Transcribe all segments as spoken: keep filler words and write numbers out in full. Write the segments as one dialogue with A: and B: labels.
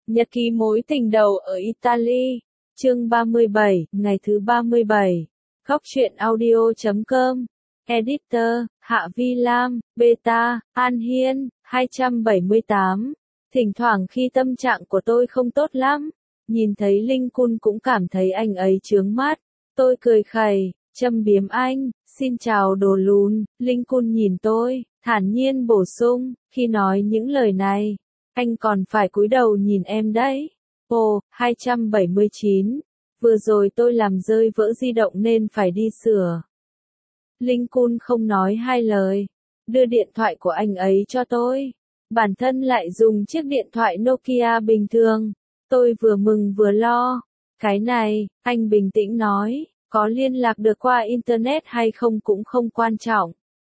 A: Nhật ký mối tình đầu ở Italy, chương ba mươi bảy, ngày thứ ba mươi bảy. Góc truyện audio chấm com. Editor, Hạ Vi Lam, Beta, An Hiên, hai trăm bảy mươi tám. Thỉnh thoảng khi tâm trạng của tôi không tốt lắm, nhìn thấy Linh Kun cũng cảm thấy anh ấy chướng mắt. Tôi cười khẩy, châm biếm anh, xin chào đồ lùn. Linh Kun nhìn tôi, thản nhiên bổ sung, khi nói những lời này, anh còn phải cúi đầu nhìn em đấy. Ồ, hai trăm bảy mươi chín. Vừa rồi tôi làm rơi vỡ di động nên phải đi sửa. Linh Kun không nói hai lời, đưa điện thoại của anh ấy cho tôi. Bản thân lại dùng chiếc điện thoại Nokia bình thường. Tôi vừa mừng vừa lo. Cái này, anh bình tĩnh nói, có liên lạc được qua Internet hay không cũng không quan trọng.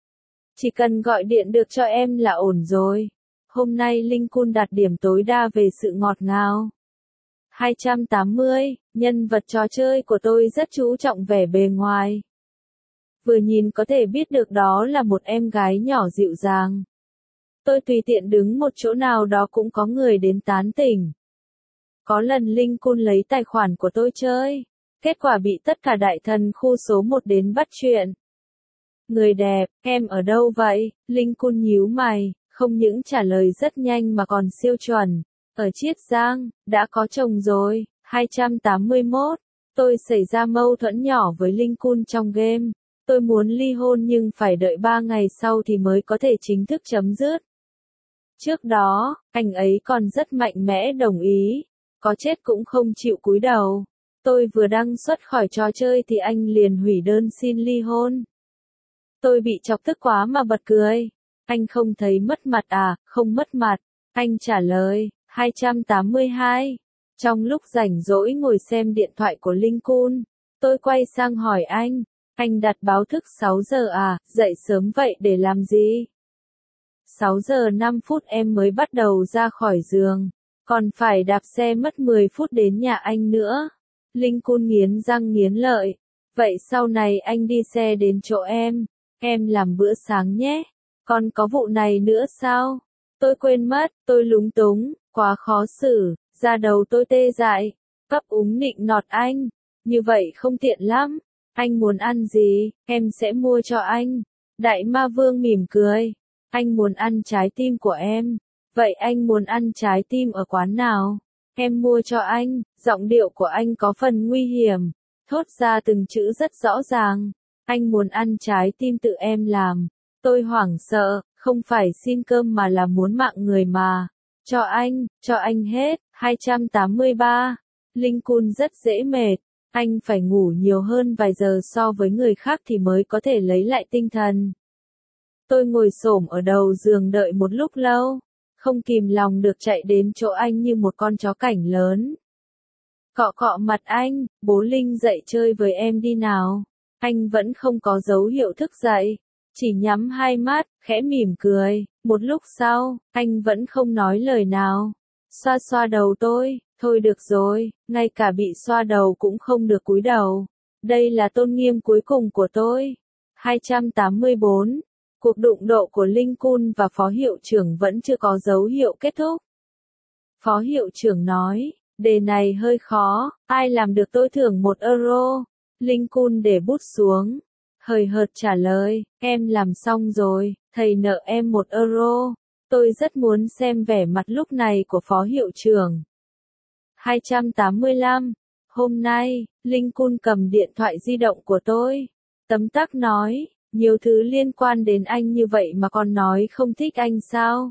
A: Chỉ cần gọi điện được cho em là ổn rồi. Hôm nay Linh Kun đạt điểm tối đa về sự ngọt ngào. hai trăm tám mươi, nhân vật trò chơi của tôi rất chú trọng vẻ bề ngoài. Vừa nhìn có thể biết được đó là một em gái nhỏ dịu dàng. Tôi tùy tiện đứng một chỗ nào đó cũng có người đến tán tỉnh. Có lần Linh Kun lấy tài khoản của tôi chơi, kết quả bị tất cả đại thần khu số một đến bắt chuyện. Người đẹp, em ở đâu vậy? Linh Kun nhíu mày, không những trả lời rất nhanh mà còn siêu chuẩn. Ở Chiết Giang, đã có chồng rồi. hai trăm tám mươi mốt. Tôi xảy ra mâu thuẫn nhỏ với Linh Kun trong game. Tôi muốn ly hôn nhưng phải đợi ba ngày sau thì mới có thể chính thức chấm dứt. Trước đó, anh ấy còn rất mạnh mẽ đồng ý. Có chết cũng không chịu cúi đầu. Tôi vừa đăng xuất khỏi trò chơi thì anh liền hủy đơn xin ly hôn. Tôi bị chọc tức quá mà bật cười. Anh không thấy mất mặt à? Không mất mặt. Anh trả lời, hai trăm tám mươi hai. Trong lúc rảnh rỗi ngồi xem điện thoại của Linh Kun, tôi quay sang hỏi anh, anh đặt báo thức sáu giờ à, dậy sớm vậy để làm gì? sáu giờ năm phút em mới bắt đầu ra khỏi giường, còn phải đạp xe mất mười phút đến nhà anh nữa. Linh Kun nghiến răng nghiến lợi, vậy sau này anh đi xe đến chỗ em, em làm bữa sáng nhé. Còn có vụ này nữa sao? Tôi quên mất, tôi lúng túng, quá khó xử, da đầu tôi tê dại, ấp úng nịnh nọt anh, như vậy không tiện lắm, anh muốn ăn gì, em sẽ mua cho anh. Đại Ma Vương mỉm cười, anh muốn ăn trái tim của em, vậy anh muốn ăn trái tim ở quán nào? Em mua cho anh. Giọng điệu của anh có phần nguy hiểm, thốt ra từng chữ rất rõ ràng, anh muốn ăn trái tim tự em làm. Tôi hoảng sợ, không phải xin cơm mà là muốn mạng người mà. Cho anh, cho anh hết. hai trăm tám mươi ba. Linh Kun rất dễ mệt, anh phải ngủ nhiều hơn vài giờ so với người khác thì mới có thể lấy lại tinh thần. Tôi ngồi xổm ở đầu giường đợi một lúc lâu, không kìm lòng được chạy đến chỗ anh như một con chó cảnh lớn. Cọ cọ mặt anh, bố Linh dậy chơi với em đi nào. Anh vẫn không có dấu hiệu thức dậy, chỉ nhắm hai mắt, khẽ mỉm cười. Một lúc sau, anh vẫn không nói lời nào. Xoa xoa đầu tôi, thôi được rồi, ngay cả bị xoa đầu cũng không được cúi đầu. Đây là tôn nghiêm cuối cùng của tôi. hai trăm tám mươi bốn. Cuộc đụng độ của Linh Kun và phó hiệu trưởng vẫn chưa có dấu hiệu kết thúc. Phó hiệu trưởng nói, đề này hơi khó, ai làm được tôi thưởng một euro. Linh Kun để bút xuống, hời hợt trả lời, em làm xong rồi, thầy nợ em một euro. Tôi rất muốn xem vẻ mặt lúc này của phó hiệu trưởng. hai trăm tám mươi lăm. Hôm nay, Linh Kun cầm điện thoại di động của tôi, tấm tắc nói, nhiều thứ liên quan đến anh như vậy mà còn nói không thích anh sao?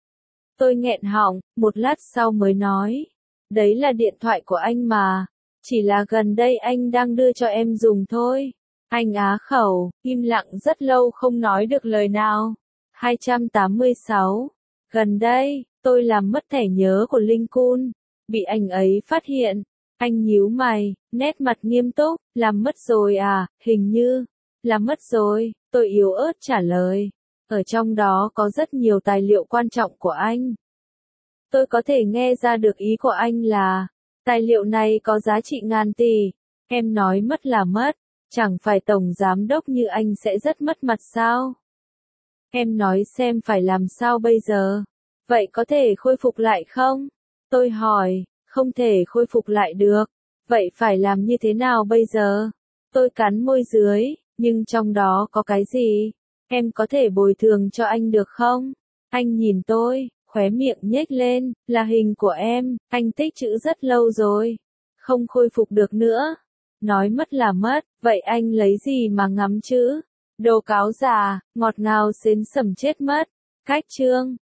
A: Tôi nghẹn họng, một lát sau mới nói, đấy là điện thoại của anh mà, chỉ là gần đây anh đang đưa cho em dùng thôi. Anh á khẩu, im lặng rất lâu không nói được lời nào. hai trăm tám mươi sáu. Gần đây, tôi làm mất thẻ nhớ của Linh Kun, bị anh ấy phát hiện. Anh nhíu mày, nét mặt nghiêm túc, làm mất rồi à, hình như, làm mất rồi, tôi yếu ớt trả lời. Ở trong đó có rất nhiều tài liệu quan trọng của anh. Tôi có thể nghe ra được ý của anh là, tài liệu này có giá trị ngàn tỷ. Em nói mất là mất, chẳng phải tổng giám đốc như anh sẽ rất mất mặt sao? Em nói xem phải làm sao bây giờ? Vậy có thể khôi phục lại không? Tôi hỏi, không thể khôi phục lại được. Vậy phải làm như thế nào bây giờ? Tôi cắn môi dưới, nhưng trong đó có cái gì? Em có thể bồi thường cho anh được không? Anh nhìn tôi, khóe miệng nhếch lên, là hình của em, anh tích trữ rất lâu rồi. Không khôi phục được nữa. Nói mất là mất, vậy anh lấy gì mà ngắm chữ? Đồ cáo già, ngọt ngào xến sẩm chết mất. Cách chương